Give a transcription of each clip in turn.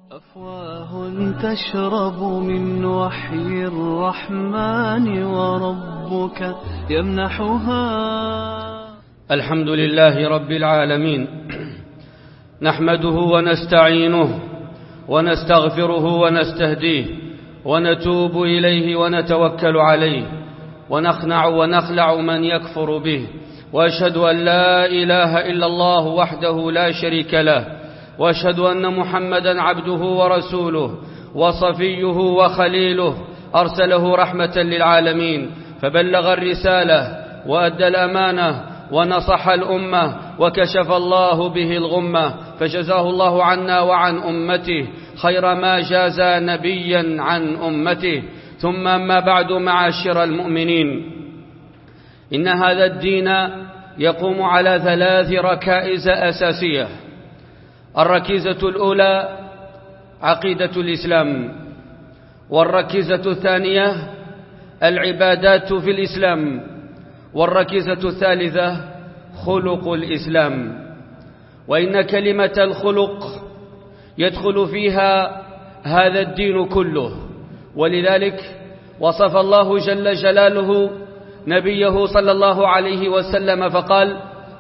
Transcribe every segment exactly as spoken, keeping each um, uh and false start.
أفواه تشرب من وحي الرحمن وربك يمنحها. الحمد لله رب العالمين، نحمده ونستعينه ونستغفره ونستهديه ونتوب إليه ونتوكل عليه ونخنع ونخلع من يكفر به، وأشهد أن لا إله إلا الله وحده لا شريك له، وأشهد أن محمدا عبده ورسوله وصفيه وخليله، أرسله رحمة للعالمين فبلغ الرسالة وأدى الأمانة ونصح الأمة وكشف الله به الغمة، فجزاه الله عنا وعن أمته خير ما جازى نبيا عن أمته. ثم أما بعد، معاشر المؤمنين، إن هذا الدين يقوم على ثلاث ركائز أساسية. الركيزة الأولى عقيدة الإسلام، والركيزة الثانية العبادات في الإسلام، والركيزة الثالثة خلق الإسلام. وإن كلمة الخلق يدخل فيها هذا الدين كله، ولذلك وصف الله جل جلاله نبيه صلى الله عليه وسلم فقال: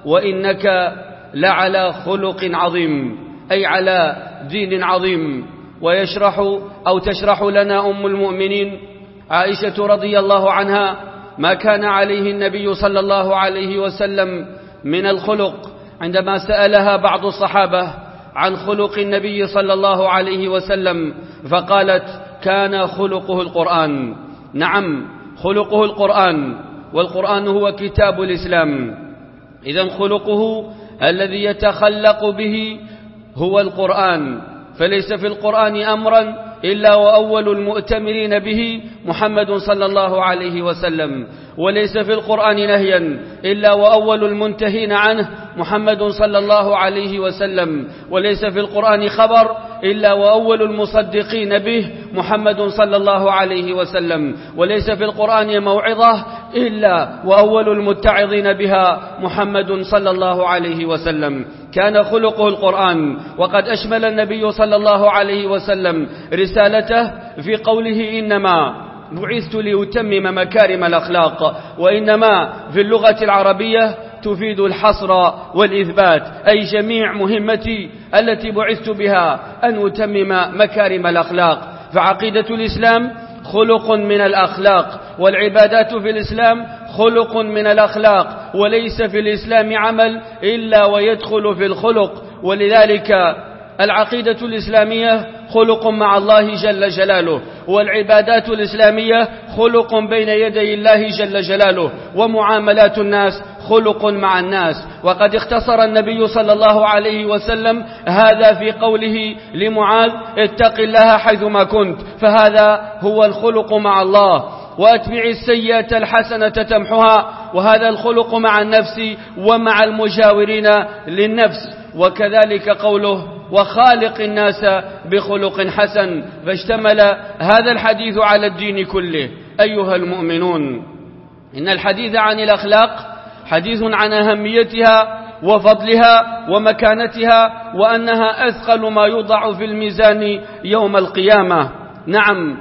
وإنك لعلى خلق عظيم، أي على دين عظيم. ويشرح أو تشرح لنا أم المؤمنين عائشة رضي الله عنها ما كان عليه النبي صلى الله عليه وسلم من الخلق، عندما سألها بعض الصحابة عن خلق النبي صلى الله عليه وسلم فقالت: كان خلقه القرآن. نعم، خلقه القرآن، والقرآن هو كتاب الإسلام. إذن خلقه الذي يتخلق به هو القرآن، فليس في القرآن أمرا إلا وأول المؤتمرين به محمد صلى الله عليه وسلم، وليس في القرآن نهيا إلا وأول المنتهين عنه محمد صلى الله عليه وسلم، وليس في القرآن خبر إلا وأول المصدقين به محمد صلى الله عليه وسلم، وليس في القرآن موعظة إلا وأول المتعظين بها محمد صلى الله عليه وسلم. كان خلقه القرآن، وقد أشمل النبي صلى الله عليه وسلم رسالته في قوله: إنما بعثت لأتمم مكارم الأخلاق. وإنما في اللغة العربية تفيد الحصر والإثبات، أي جميع مهمتي التي بعثت بها أن أتمم مكارم الأخلاق. فعقيدة الإسلام خلق من الأخلاق، والعبادات في الإسلام خلق من الأخلاق، وليس في الإسلام عمل إلا ويدخل في الخلق. ولذلك العقيدة الإسلامية خلق مع الله جل جلاله، والعبادات الإسلامية خلق بين يدي الله جل جلاله، ومعاملات الناس خلق مع الناس. وقد اختصر النبي صلى الله عليه وسلم هذا في قوله لمعاذ: اتق الله حيثما كنت، فهذا هو الخلق مع الله. وأتبع السيئة الحسنة تمحها، وهذا الخلق مع النفس ومع المجاورين للنفس. وكذلك قوله: وخالق الناس بخلق حسن، فاشتمل هذا الحديث على الدين كله. أيها المؤمنون، إن الحديث عن الأخلاق حديث عن أهميتها وفضلها ومكانتها، وأنها أثقل ما يوضع في الميزان يوم القيامة. نعم،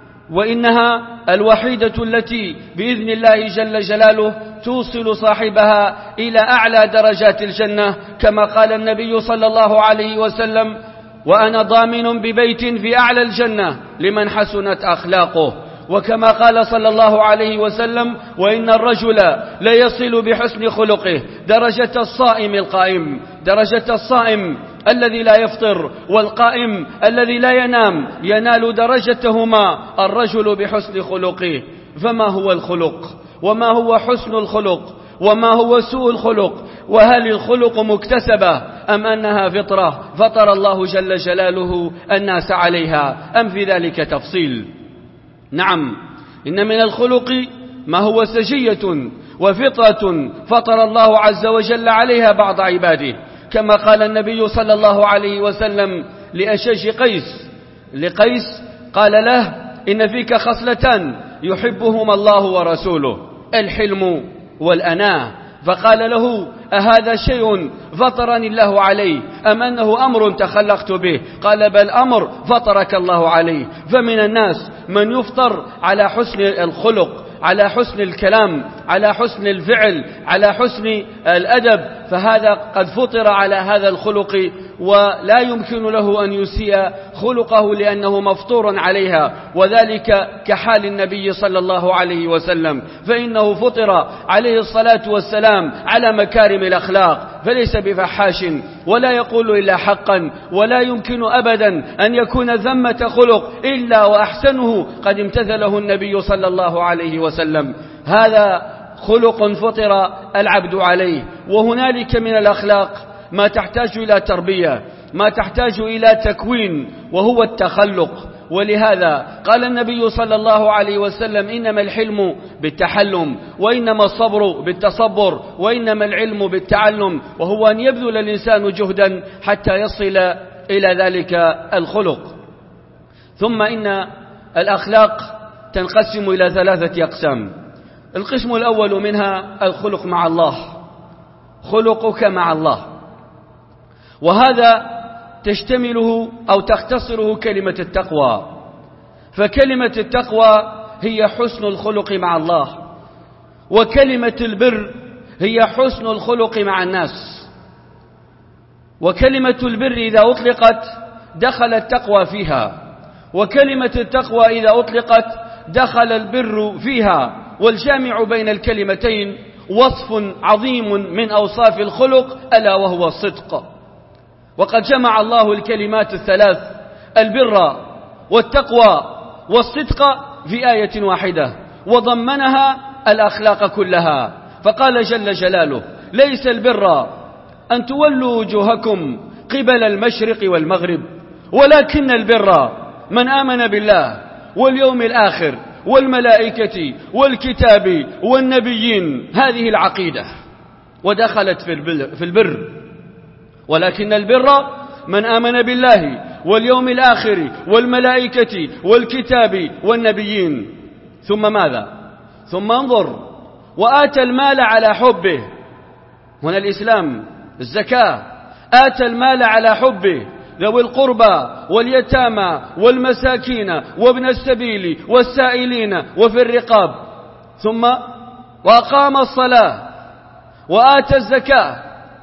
وإنها الوحيدة التي بإذن الله جل جلاله توصل صاحبها إلى أعلى درجات الجنة، كما قال النبي صلى الله عليه وسلم: وأنا ضامن ببيت في أعلى الجنة لمن حسنت أخلاقه. وكما قال صلى الله عليه وسلم: وإن الرجل ليصل بحسن خلقه درجة الصائم القائم، درجة الصائم الذي لا يفطر والقائم الذي لا ينام، ينال درجتهما الرجل بحسن خلقه. فما هو الخلق؟ وما هو حسن الخلق؟ وما هو سوء الخلق؟ وهل الخلق مكتسبة أم أنها فطرة فطر الله جل جلاله الناس عليها، أم في ذلك تفصيل؟ نعم، إن من الخلق ما هو سجية وفطرة فطر الله عز وجل عليها بعض عباده، كما قال النبي صلى الله عليه وسلم لأشج قيس لقيس قال له: إن فيك خصلتان يحبهما الله ورسوله، الحلم والأناة. فقال له: أهذا شيء فطرني الله عليه أم أنه أمر تخلقت به؟ قال: بل أمر فطرك الله عليه. فمن الناس من يفطر على حسن الخلق، على حسن الكلام، على حسن الفعل، على حسن الأدب، فهذا قد فطر على هذا الخلق ولا يمكن له أن يسيء خلقه لأنه مفطور عليها، وذلك كحال النبي صلى الله عليه وسلم، فإنه فطر عليه الصلاة والسلام على مكارم الأخلاق، فليس بفحاش ولا يقول إلا حقا، ولا يمكن أبدا أن يكون ثمة خلق إلا وأحسنه قد امتثله النبي صلى الله عليه وسلم. هذا خلق فطر العبد عليه. وهنالك من الأخلاق ما تحتاج إلى تربية، ما تحتاج إلى تكوين، وهو التخلق. ولهذا قال النبي صلى الله عليه وسلم: إنما الحلم بالتحلم، وإنما الصبر بالتصبر، وإنما العلم بالتعلم، وهو أن يبذل الإنسان جهدا حتى يصل إلى ذلك الخلق. ثم إن الأخلاق تنقسم إلى ثلاثة أقسام. القسم الأول منها الخلق مع الله، خلقك مع الله، وهذا تشتمله أو تختصره كلمة التقوى. فكلمة التقوى هي حسن الخلق مع الله، وكلمة البر هي حسن الخلق مع الناس. وكلمة البر إذا أطلقت دخل التقوى فيها، وكلمة التقوى إذا أطلقت دخل البر فيها. والجامع بين الكلمتين وصف عظيم من أوصاف الخلق، ألا وهو الصدق. وقد جمع الله الكلمات الثلاث، البر والتقوى والصدق، في آية واحدة، وضمنها الأخلاق كلها. فقال جل جلاله: ليس البر أن تولوا وجوهكم قبل المشرق والمغرب، ولكن البر من آمن بالله واليوم الآخر والملائكة والكتاب والنبيين. هذه العقيدة ودخلت في البر. ولكن البر من آمن بالله واليوم الآخر والملائكة والكتاب والنبيين. ثم ماذا؟ ثم انظر: وآتى المال على حبه. هنا الإسلام، الزكاة، آتى المال على حبه، ذوي القربى واليتامى والمساكين وابن السبيل والسائلين وفي الرقاب. ثم وأقام الصلاة وآتى الزكاة.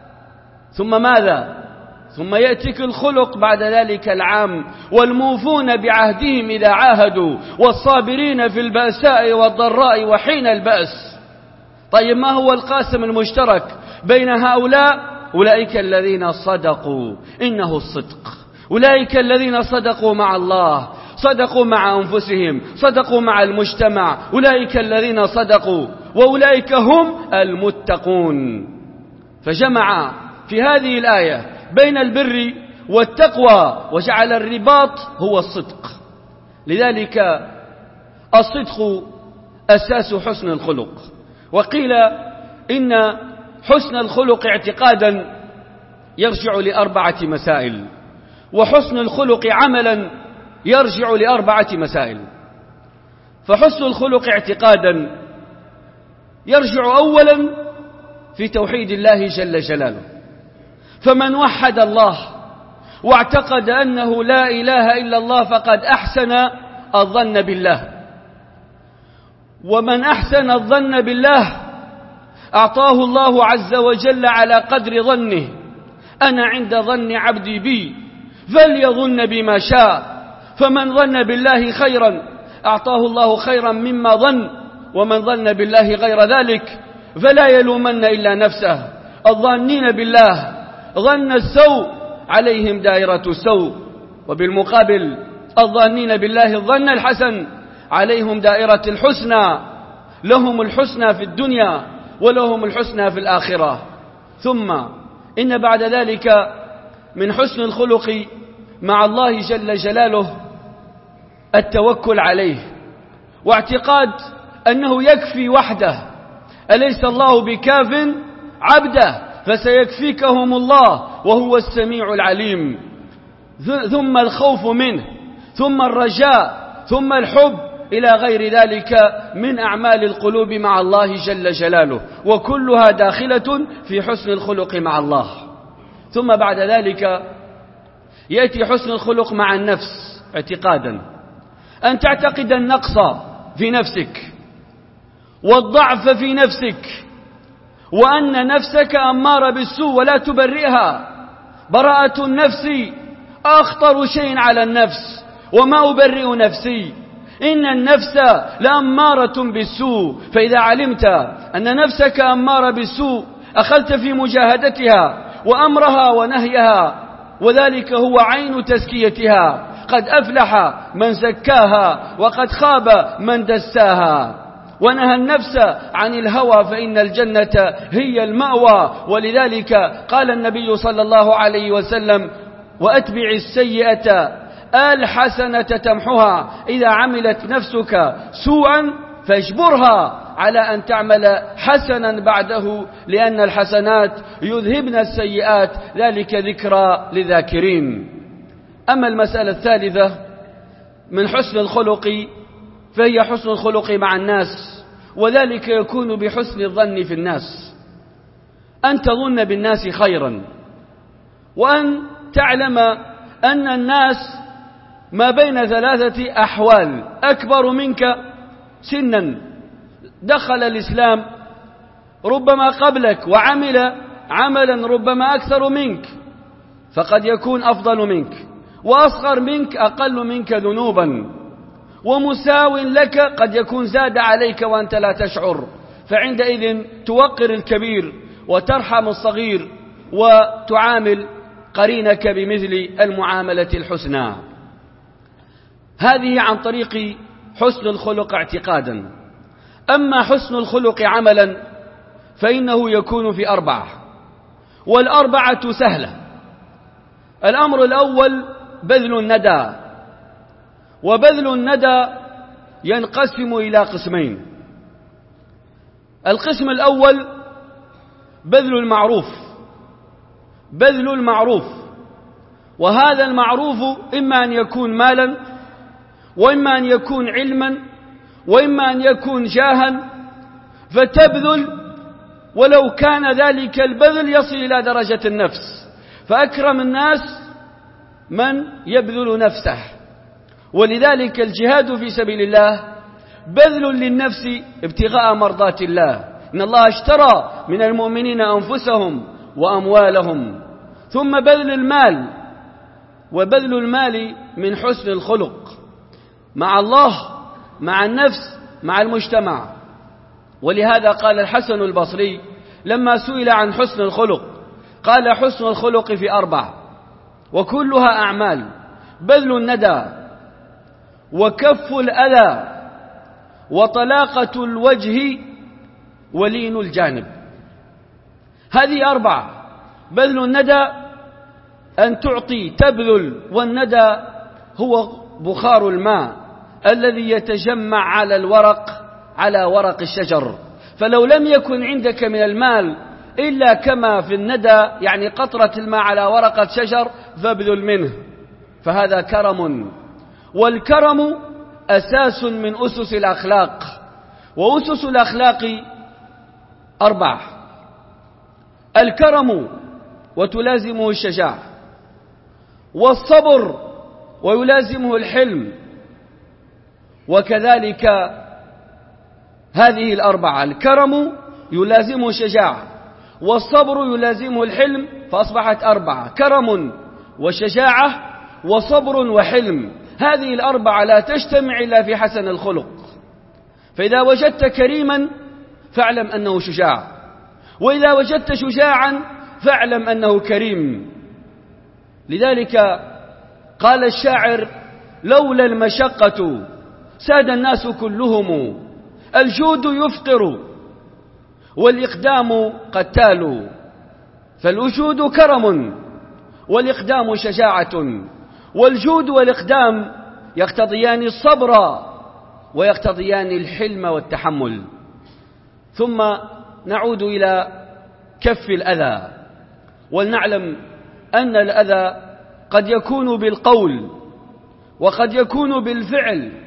ثم ماذا؟ ثم يأتيك الخلق بعد ذلك العام: والموفون بعهدهم إذا عاهدوا، والصابرين في البأساء والضراء وحين البأس. طيب، ما هو القاسم المشترك بين هؤلاء؟ أولئك الذين صدقوا، إنه الصدق. أولئك الذين صدقوا مع الله، صدقوا مع أنفسهم، صدقوا مع المجتمع. أولئك الذين صدقوا، وأولئك هم المتقون. فجمع في هذه الآية بين البر والتقوى، وجعل الرباط هو الصدق. لذلك الصدق أساس حسن الخلق. وقيل إن حسن الخلق اعتقادا يرجع لأربعة مسائل، وحسن الخلق عملا يرجع لأربعة مسائل. فحسن الخلق اعتقادا يرجع أولا في توحيد الله جل جلاله. فمن وحد الله واعتقد أنه لا إله إلا الله فقد أحسن الظن بالله. ومن أحسن الظن بالله أعطاه الله عز وجل على قدر ظنه. أنا عند ظن عبدي بي فليظن بما شاء. فمن ظن بالله خيرا أعطاه الله خيرا مما ظن، ومن ظن بالله غير ذلك فلا يلومن إلا نفسه. الظانين بالله ظن السوء عليهم دائرة السوء، وبالمقابل الظانين بالله الظن الحسن عليهم دائرة الحسنى. لهم الحسنى في الدنيا ولهم الحسنى في الآخرة. ثم إن بعد ذلك من حسن الخلق مع الله جل جلاله التوكل عليه، واعتقاد أنه يكفي وحده. أليس الله بكاف عبده؟ فسيكفيكهم الله وهو السميع العليم. ثم الخوف منه، ثم الرجاء، ثم الحب إلى غير ذلك من أعمال القلوب مع الله جل جلاله، وكلها داخلة في حسن الخلق مع الله. ثم بعد ذلك يأتي حسن الخلق مع النفس اعتقادا، أن تعتقد النقص في نفسك والضعف في نفسك، وأن نفسك أمارة بالسوء ولا تبرئها. براءة النفس أخطر شيء على النفس، وما أبرئ نفسي، إن النفس لأمارة بالسوء. فإذا علمت أن نفسك أمارة بالسوء أخذت في مجاهدتها وأمرها ونهيها، وذلك هو عين تزكيتها. قد أفلح من زكاها وقد خاب من دساها. ونهى النفس عن الهوى فإن الجنة هي المأوى. ولذلك قال النبي صلى الله عليه وسلم: وأتبع السيئة الحسنة تمحها. إذا عملت نفسك سوءا فاجبرها على أن تعمل حسنا بعده، لأن الحسنات يذهبن السيئات، ذلك ذكرى للذاكرين. أما المسألة الثالثة من حسن الخلق فهي حسن الخلق مع الناس، وذلك يكون بحسن الظن في الناس، أن تظن بالناس خيرا، وأن تعلم أن الناس ما بين ثلاثة أحوال: أكبر منك سنا دخل الإسلام ربما قبلك وعمل عملا ربما أكثر منك فقد يكون أفضل منك، وأصغر منك أقل منك ذنوبا، ومساو لك قد يكون زاد عليك وأنت لا تشعر. فعندئذ توقر الكبير وترحم الصغير وتعامل قرينك بمثل المعاملة الحسنى. هذه عن طريق حسن الخلق اعتقادا. أما حسن الخلق عملا فإنه يكون في أربعة، والأربعة سهلة. الأمر الأول بذل الندى، وبذل الندى ينقسم إلى قسمين. القسم الأول بذل المعروف، بذل المعروف، وهذا المعروف إما أن يكون مالا، وإما أن يكون علما، وإما أن يكون جاها، فتبذل ولو كان ذلك البذل يصل إلى درجة النفس. فأكرم الناس من يبذل نفسه، ولذلك الجهاد في سبيل الله بذل للنفس ابتغاء مرضات الله. إن الله اشترى من المؤمنين أنفسهم وأموالهم. ثم بذل المال، وبذل المال من حسن الخلق مع الله، مع النفس، مع المجتمع. ولهذا قال الحسن البصري لما سئل عن حسن الخلق قال: حسن الخلق في أربع وكلها أعمال: بذل الندى، وكف الأذى، وطلاقة الوجه، ولين الجانب. هذه أربعة. بذل الندى أن تعطي، تبذل، والندى هو بخار الماء الذي يتجمع على الورق، على ورق الشجر. فلو لم يكن عندك من المال إلا كما في الندى، يعني قطرة الماء على ورقة شجر، فابذل منه، فهذا كرم. والكرم أساس من أسس الأخلاق، وأسس الأخلاق أربع: الكرم وتلازمه الشجاعة، والصبر ويلازمه الحلم، وكذلك هذه الأربعة: الكرم يلازمه الشجاعة، والصبر يلازمه الحلم، فأصبحت أربعة: كرم وشجاعة وصبر وحلم. هذه الأربعة لا تجتمع إلا في حسن الخلق. فإذا وجدت كريما فاعلم أنه شجاع، وإذا وجدت شجاعا فاعلم أنه كريم. لذلك قال الشاعر: لولا المشقة ساد الناس كلهم، الجود يفقر والإقدام قتال. فالوجود كرم، والإقدام شجاعة، والجود والإقدام يقتضيان الصبر ويقتضيان الحلم والتحمل. ثم نعود إلى كف الأذى، ولنعلم أن الأذى قد يكون بالقول، وقد يكون بالفعل،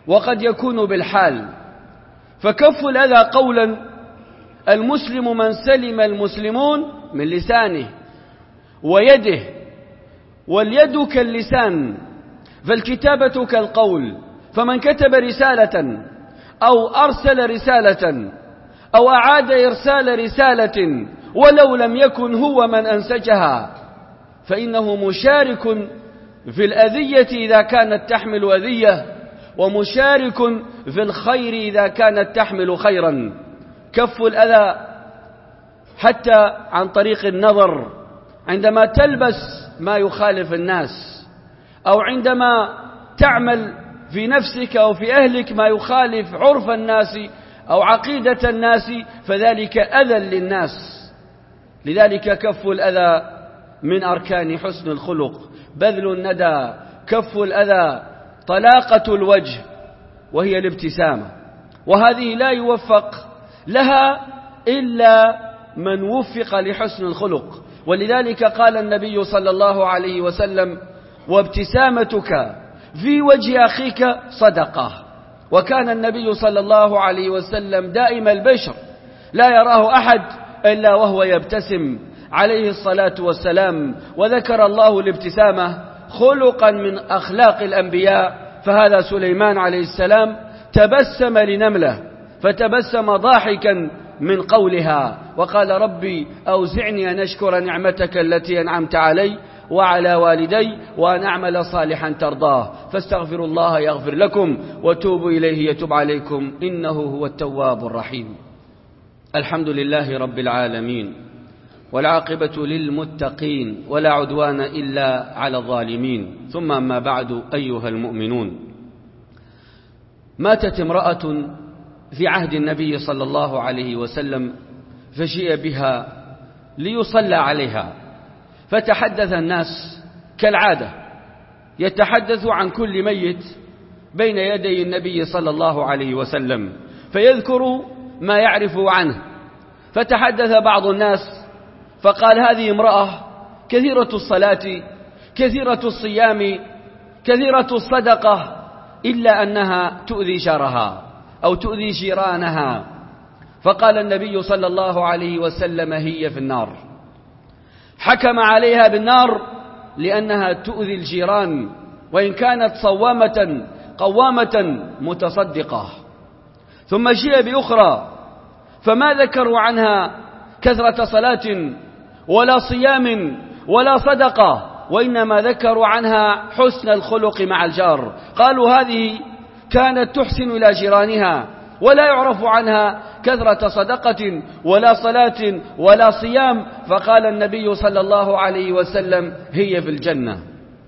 وقد يكون بالحال. فكف الأذى قولا: المسلم من سلم المسلمون من لسانه ويده، واليد كاللسان، فالكتابة كالقول، فمن كتب رسالة أو أرسل رسالة أو أعاد إرسال رسالة ولو لم يكن هو من أنسجها فإنه مشارك في الأذية إذا كانت تحمل أذية، ومشارك في الخير إذا كانت تحمل خيرا. كف الأذى حتى عن طريق النظر، عندما تلبس ما يخالف الناس، أو عندما تعمل في نفسك أو في أهلك ما يخالف عرف الناس أو عقيدة الناس، فذلك أذى للناس. لذلك كف الأذى من أركان حسن الخلق، بذل الندى، كف الأذى، طلاقة الوجه وهي الابتسامة، وهذه لا يوفق لها إلا من وفق لحسن الخلق. ولذلك قال النبي صلى الله عليه وسلم: وابتسامتك في وجه أخيك صدقة. وكان النبي صلى الله عليه وسلم دائم البشر، لا يراه أحد إلا وهو يبتسم عليه الصلاة والسلام. وذكر الله الابتسامة خلقا من أخلاق الأنبياء، فهذا سليمان عليه السلام تبسم لنملة فتبسم ضاحكا من قولها، وقال: ربي أوزعني أن أشكر نعمتك التي أنعمت علي وعلى والدي وأن أعمل صالحا ترضاه، فاستغفروا الله يغفر لكم وتوبوا إليه يتوب عليكم إنه هو التواب الرحيم. الحمد لله رب العالمين، والعاقبة للمتقين، ولا عدوان إلا على الظالمين. ثم أما بعد، أيها المؤمنون، ماتت امرأة في عهد النبي صلى الله عليه وسلم، فجيء بها ليصلى عليها، فتحدث الناس كالعادة، يتحدث عن كل ميت بين يدي النبي صلى الله عليه وسلم، فيذكر ما يعرف عنه. فتحدث بعض الناس فقال: هذه امرأة كثيرة الصلاة، كثيرة الصيام، كثيرة الصدقة، إلا أنها تؤذي جارها أو تؤذي جيرانها. فقال النبي صلى الله عليه وسلم: هي في النار. حكم عليها بالنار لأنها تؤذي الجيران، وإن كانت صوامة قوامة متصدقة. ثم جاء بأخرى فما ذكروا عنها كثرة صلاة ولا صيام ولا صدقة، وإنما ذكروا عنها حسن الخلق مع الجار. قالوا: هذه كانت تحسن إلى جيرانها، ولا يعرف عنها كثرة صدقة ولا صلاة ولا صيام. فقال النبي صلى الله عليه وسلم: هي في الجنة.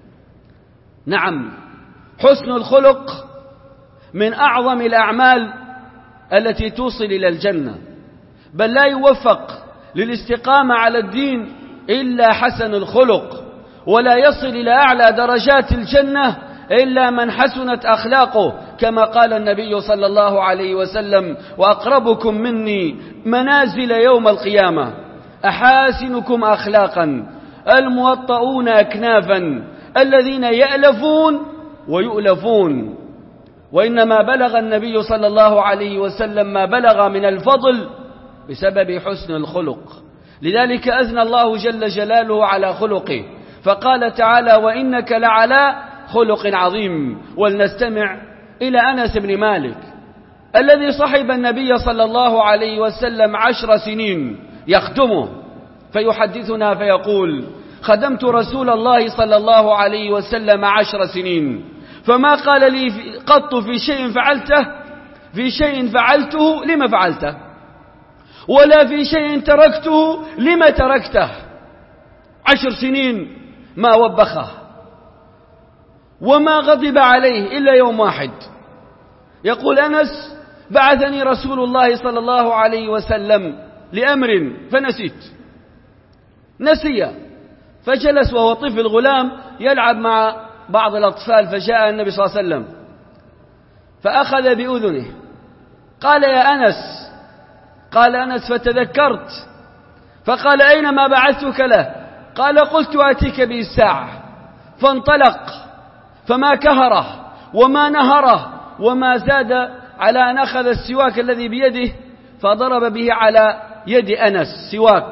نعم، حسن الخلق من أعظم الأعمال التي توصل إلى الجنة، بل لا يوفق للاستقامة على الدين إلا حسن الخلق، ولا يصل إلى أعلى درجات الجنة إلا من حسنت أخلاقه، كما قال النبي صلى الله عليه وسلم: وأقربكم مني منازل يوم القيامة أحاسنكم أخلاقا الموطؤون أكنافا الذين يألفون ويؤلفون. وإنما بلغ النبي صلى الله عليه وسلم ما بلغ من الفضل بسبب حسن الخلق. لذلك أثنى الله جل جلاله على خلقه، فقال تعالى: وإنك لعلى خلق عظيم. ولنستمع إلى أنس بن مالك الذي صحب النبي صلى الله عليه وسلم عشر سنين يخدمه، فيحدثنا فيقول: خدمت رسول الله صلى الله عليه وسلم عشر سنين، فما قال لي قط في شيء فعلته في شيء فعلته لما فعلته، ولا في شيء تركته لما تركته. عشر سنين ما وبخه وما غضب عليه إلا يوم واحد. يقول أنس: بعثني رسول الله صلى الله عليه وسلم لأمر فنسيت نسي، فجلس وهو طفل غلام يلعب مع بعض الأطفال، فجاء النبي صلى الله عليه وسلم فأخذ بأذنه، قال: يا أنس. قال أنس: فتذكرت، فقال: أين ما بعثتك له؟ قال: قلت آتيك به الساعة. فانطلق فما كهره وما نهره وما زاد على أن أخذ السواك الذي بيده فضرب به على يد أنس سواك.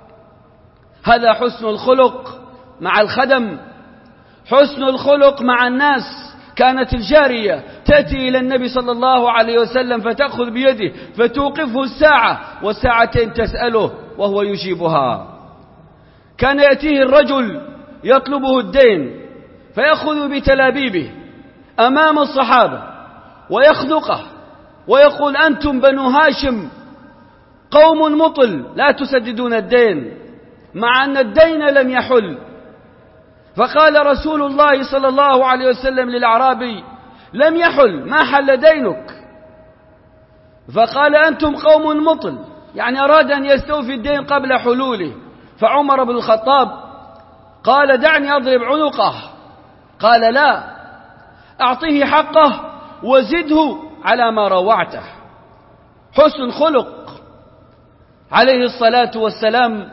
هذا حسن الخلق مع الخدم، حسن الخلق مع الناس. كانت الجارية تأتي إلى النبي صلى الله عليه وسلم فتأخذ بيده فتوقفه الساعة والساعتين تسأله وهو يجيبها. كان يأتيه الرجل يطلبه الدين فيأخذ بتلابيبه أمام الصحابة ويخنقه ويقول: أنتم بنو هاشم قوم مطل لا تسددون الدين، مع أن الدين لم يحل. فقال رسول الله صلى الله عليه وسلم للأعرابي: لم يحل، ما حل دينك. فقال: أنتم قوم مطل، يعني أراد أن يستوفي الدين قبل حلوله. فعمر بن الخطاب قال: دعني أضرب عنقه. قال: لا، أعطيه حقه وزده على ما روعته. حسن خلق عليه الصلاة والسلام.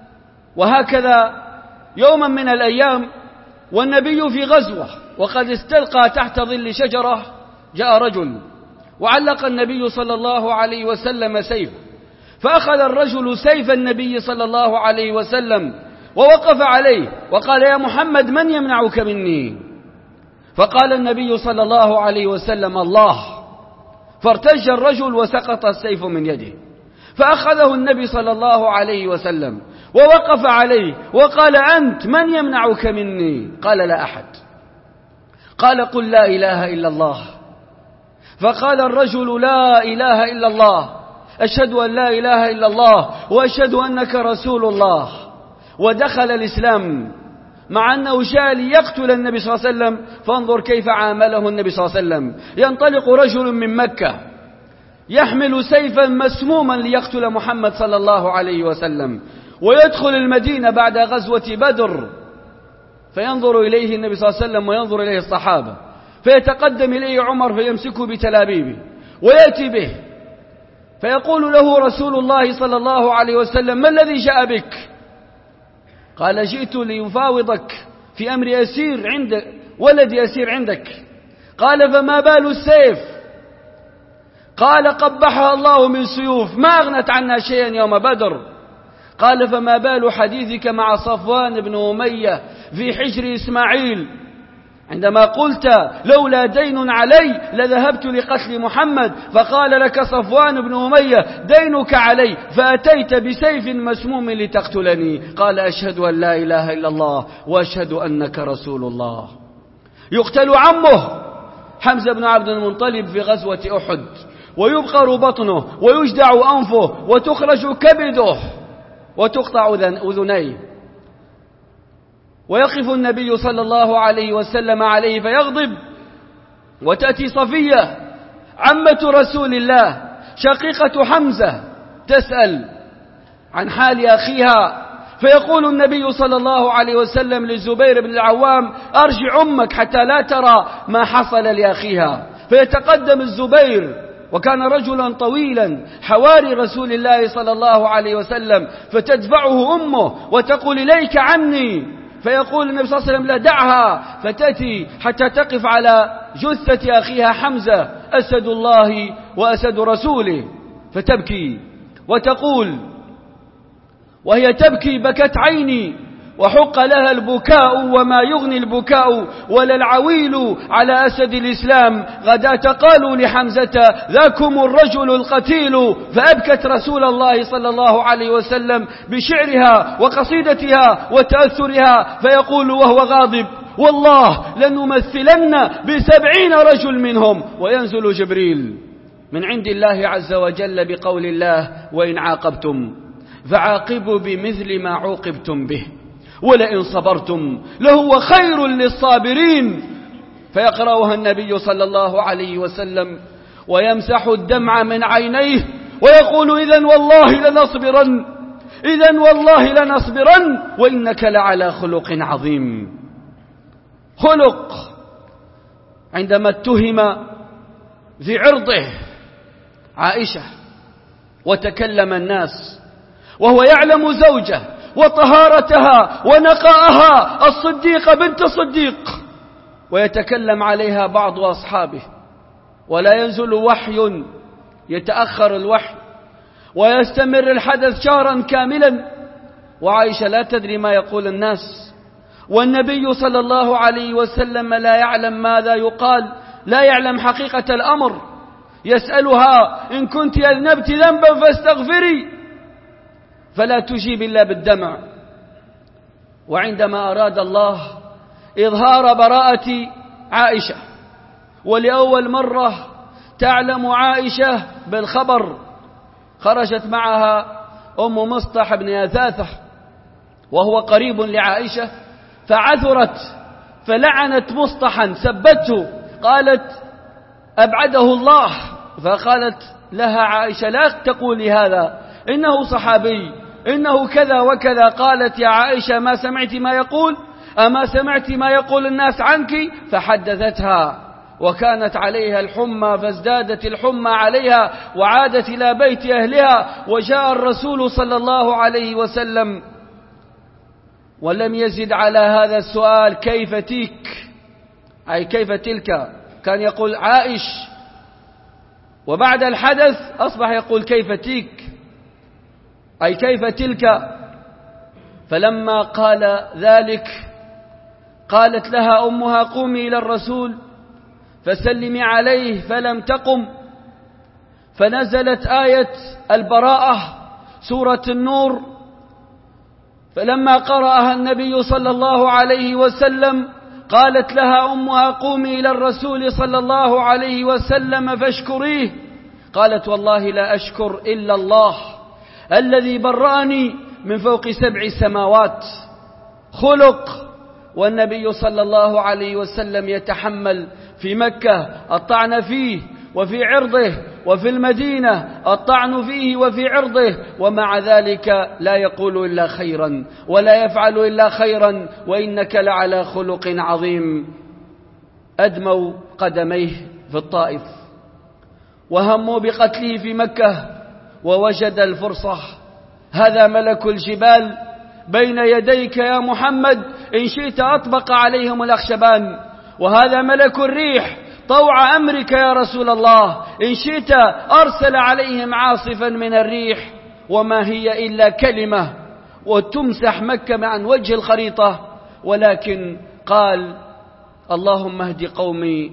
وهكذا يوما من الأيام والنبي في غزوة وقد استلقى تحت ظل شجرة، جاء رجل وعلق النبي صلى الله عليه وسلم سيفه، فأخذ الرجل سيف النبي صلى الله عليه وسلم ووقف عليه وقال: يا محمد من يمنعك مني؟ فقال النبي صلى الله عليه وسلم: الله. فارتج الرجل وسقط السيف من يده، فأخذه النبي صلى الله عليه وسلم ووقف عليه وقال: أنت من يمنعك مني؟ قال: لا أحد. قال: قل لا إله إلا الله. فقال الرجل: لا إله إلا الله، أشهد أن لا إله إلا الله وأشهد أنك رسول الله. ودخل الإسلام مع أنه جاء ليقتل النبي صلى الله عليه وسلم. فانظر كيف عامله النبي صلى الله عليه وسلم. ينطلق رجل من مكة يحمل سيفا مسموما ليقتل محمد صلى الله عليه وسلم، ويدخل المدينة بعد غزوة بدر، فينظر إليه النبي صلى الله عليه وسلم وينظر إليه الصحابة، فيتقدم إليه عمر فيمسكه بتلابيبه ويأتي به، فيقول له رسول الله صلى الله عليه وسلم: ما الذي جاء بك؟ قال: جئت ليفاوضك في أمر أسير عندك، ولد أسير عندك. قال: فما بال السيف؟ قال: قبحها الله من سيوف، ما أغنت عنا شيئا يوم بدر. قال: فما بال حديثك مع صفوان بن أمية في حجر إسماعيل عندما قلت: لولا دين علي لذهبت لقتل محمد، فقال لك صفوان بن أمية: دينك علي، فأتيت بسيف مسموم لتقتلني. قال: أشهد أن لا إله إلا الله وأشهد أنك رسول الله. يقتل عمه حمزة بن عبد المطلب في غزوة أحد، ويبقر بطنه ويجدع أنفه وتخرج كبده وتقطع أذنيه، ويقف النبي صلى الله عليه وسلم عليه فيغضب، وتأتي صفية عمة رسول الله شقيقة حمزة تسأل عن حال أخيها، فيقول النبي صلى الله عليه وسلم للزبير بن العوام: أرجع أمك حتى لا ترى ما حصل لأخيها. فيتقدم الزبير وكان رجلا طويلا حواري رسول الله صلى الله عليه وسلم، فتدفعه أمه وتقول: إليك عني. فيقول النبي صلى الله عليه وسلم: لا، دعها. فتأتي حتى تقف على جثة أخيها حمزة أسد الله وأسد رسوله، فتبكي وتقول وهي تبكي: بكت عيني وحق لها البكاء وما يغني البكاء ولا العويل على أسد الإسلام. غداة قالوا لحمزة: ذاكم الرجل القتيل. فأبكت رسول الله صلى الله عليه وسلم بشعرها وقصيدتها وتأثرها، فيقول وهو غاضب: والله لنمثلن بسبعين رجل منهم. وينزل جبريل من عند الله عز وجل بقول الله: وإن عاقبتم فعاقبوا بمثل ما عوقبتم به ولئن صبرتم لهو خير للصابرين. فيقرأها النبي صلى الله عليه وسلم ويمسح الدمع من عينيه ويقول: إذن والله لنصبرن، إذن والله لنصبرن وإنك لعلى خلق عظيم. خلق عندما اتهم في عرضه عائشة وتكلم الناس وهو يعلم زوجه وطهارتها ونقاءها الصديقة بنت الصديق، ويتكلم عليها بعض أصحابه ولا ينزل وحي، يتأخر الوحي ويستمر الحدث شهرا كاملا، وعائشة لا تدري ما يقول الناس، والنبي صلى الله عليه وسلم لا يعلم ماذا يقال، لا يعلم حقيقة الأمر. يسألها: إن كنت أذنبت ذنبا فاستغفري، فلا تجيب إلا بالدمع. وعندما أراد الله إظهار براءة عائشة، ولأول مرة تعلم عائشة بالخبر، خرجت معها أم مصطح بن يثاثة وهو قريب لعائشة، فعثرت فلعنت مصطحا، سبته، قالت: أبعده الله. فقالت لها عائشة: لا تقولي هذا، إنه صحابي، إنه كذا وكذا. قالت: يا عائشة ما سمعت ما يقول؟ أما سمعت ما يقول الناس عنك؟ فحدثتها، وكانت عليها الحمى، فازدادت الحمى عليها وعادت إلى بيت أهلها. وجاء الرسول صلى الله عليه وسلم ولم يزد على هذا السؤال: كيف تيك؟ أي كيف تلك؟ كان يقول عائش، وبعد الحدث أصبح يقول كيف تيك، أي كيف تلك. فلما قال ذلك قالت لها أمها: قومي إلى الرسول فسلمي عليه، فلم تقم. فنزلت آية البراءة سورة النور، فلما قرأها النبي صلى الله عليه وسلم قالت لها أمها: قومي إلى الرسول صلى الله عليه وسلم فاشكريه. قالت: والله لا أشكر إلا الله الذي برأني من فوق سبع سماوات. خلق، والنبي صلى الله عليه وسلم يتحمل في مكة الطعن فيه وفي عرضه، وفي المدينة الطعن فيه وفي عرضه، ومع ذلك لا يقول إلا خيرا ولا يفعل إلا خيرا، وإنك لعلى خلق عظيم. أدموا قدميه في الطائف وهموا بقتله في مكة، ووجد الفرصة. هذا ملك الجبال بين يديك يا محمد، إن شئت أطبق عليهم الأخشبان، وهذا ملك الريح طوع أمرك يا رسول الله، إن شئت أرسل عليهم عاصفا من الريح، وما هي إلا كلمة وتمسح مكة عن وجه الخريطة. ولكن قال: اللهم اهد قومي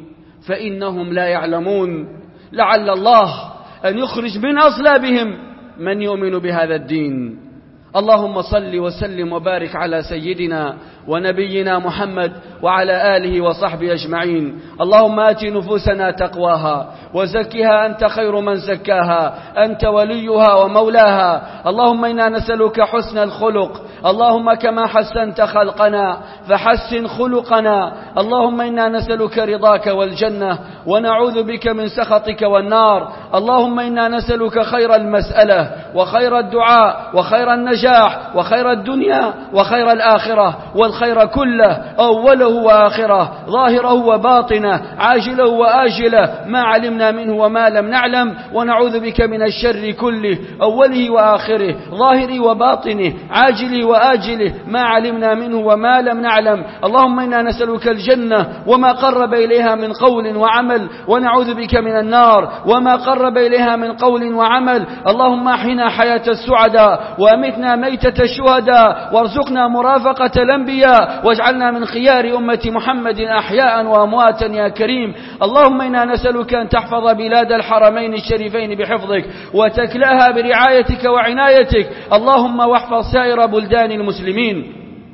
فإنهم لا يعلمون، لعل الله أن يخرج من أصلابهم من يؤمن بهذا الدين. اللهم صل وسلم وبارك على سيدنا ونبينا محمد وعلى آله وصحبه أجمعين. اللهم آت نفوسنا تقواها وزكها أنت خير من زكاها، أنت وليها ومولاها. اللهم إنا نسألك حسن الخلق، اللهم كما حسنت خلقنا فحسن خلقنا. اللهم إنا نسألك رضاك والجنة، ونعوذ بك من سخطك والنار. اللهم إنا نسألك خير المسألة وخير الدعاء وخير النجاح وخير الدنيا وخير الآخرة، والخير كله أوله وآخره، ظاهره وباطنه، عاجله وآجله، ما علمنا منه وما لم نعلم. ونعوذ بك من الشر كله أوله وآخره، ظاهره وباطنه، عاجله وآجله، ما علمنا منه وما لم نعلم. اللهم إنا نسألك الجنة وما قرب إليها من قول وعمل، ونعوذ بك من النار وما قرب إليها من قول وعمل. اللهم أحينا حياة السعداء وأمتنا ميتة الشهداء، وارزقنا مرافقة الأنبياء، واجعلنا من خيار أمة محمد أحياء وأمواتا يا كريم. اللهم إنا نسألك أن تحفظ بلاد الحرمين الشريفين بحفظك، وتكلاها برعايتك وعنايتك. اللهم واحفظ سائر بلدان المسلمين.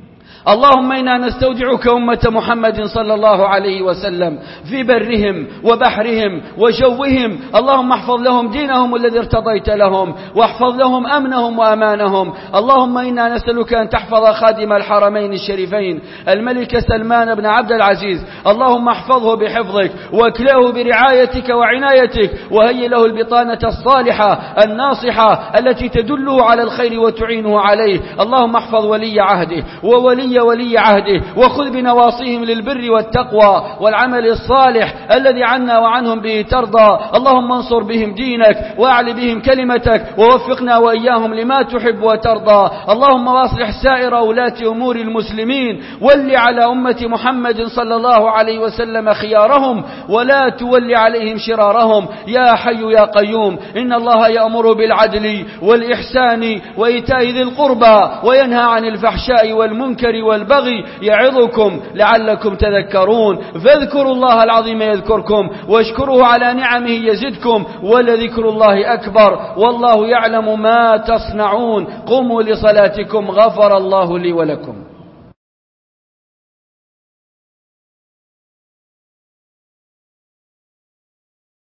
اللهم إنا نستودعك أمة محمد صلى الله عليه وسلم في برهم وبحرهم وجوهم. اللهم احفظ لهم دينهم الذي ارتضيت لهم، واحفظ لهم أمنهم وأمانهم. اللهم إنا نسألك أن تحفظ خادم الحرمين الشريفين الملك سلمان بن عبد العزيز. اللهم احفظه بحفظك، واكله برعايتك وعنايتك، وهيئ له البطانة الصالحة الناصحة التي تدله على الخير وتعينه عليه. اللهم احفظ ولي عهده وولي ولي ولي عهده، وخذ بنواصيهم للبر والتقوى والعمل الصالح الذي عنا وعنهم به ترضى. اللهم انصر بهم دينك واعل بهم كلمتك، ووفقنا وإياهم لما تحب وترضى. اللهم واصلح سائر ولاة أمور المسلمين، ول على أمة محمد صلى الله عليه وسلم خيارهم، ولا تول عليهم شرارهم يا حي يا قيوم. إن الله يأمر بالعدل والإحسان وإيتاء ذي القربى وينهى عن الفحشاء والمنكر والبغي يعظكم لعلكم تذكرون. فاذكروا الله العظيم يذكركم، واشكروه على نعمه يزدكم، ولذكر الله أكبر، والله يعلم ما تصنعون. قوموا لصلاتكم، غفر الله لي ولكم.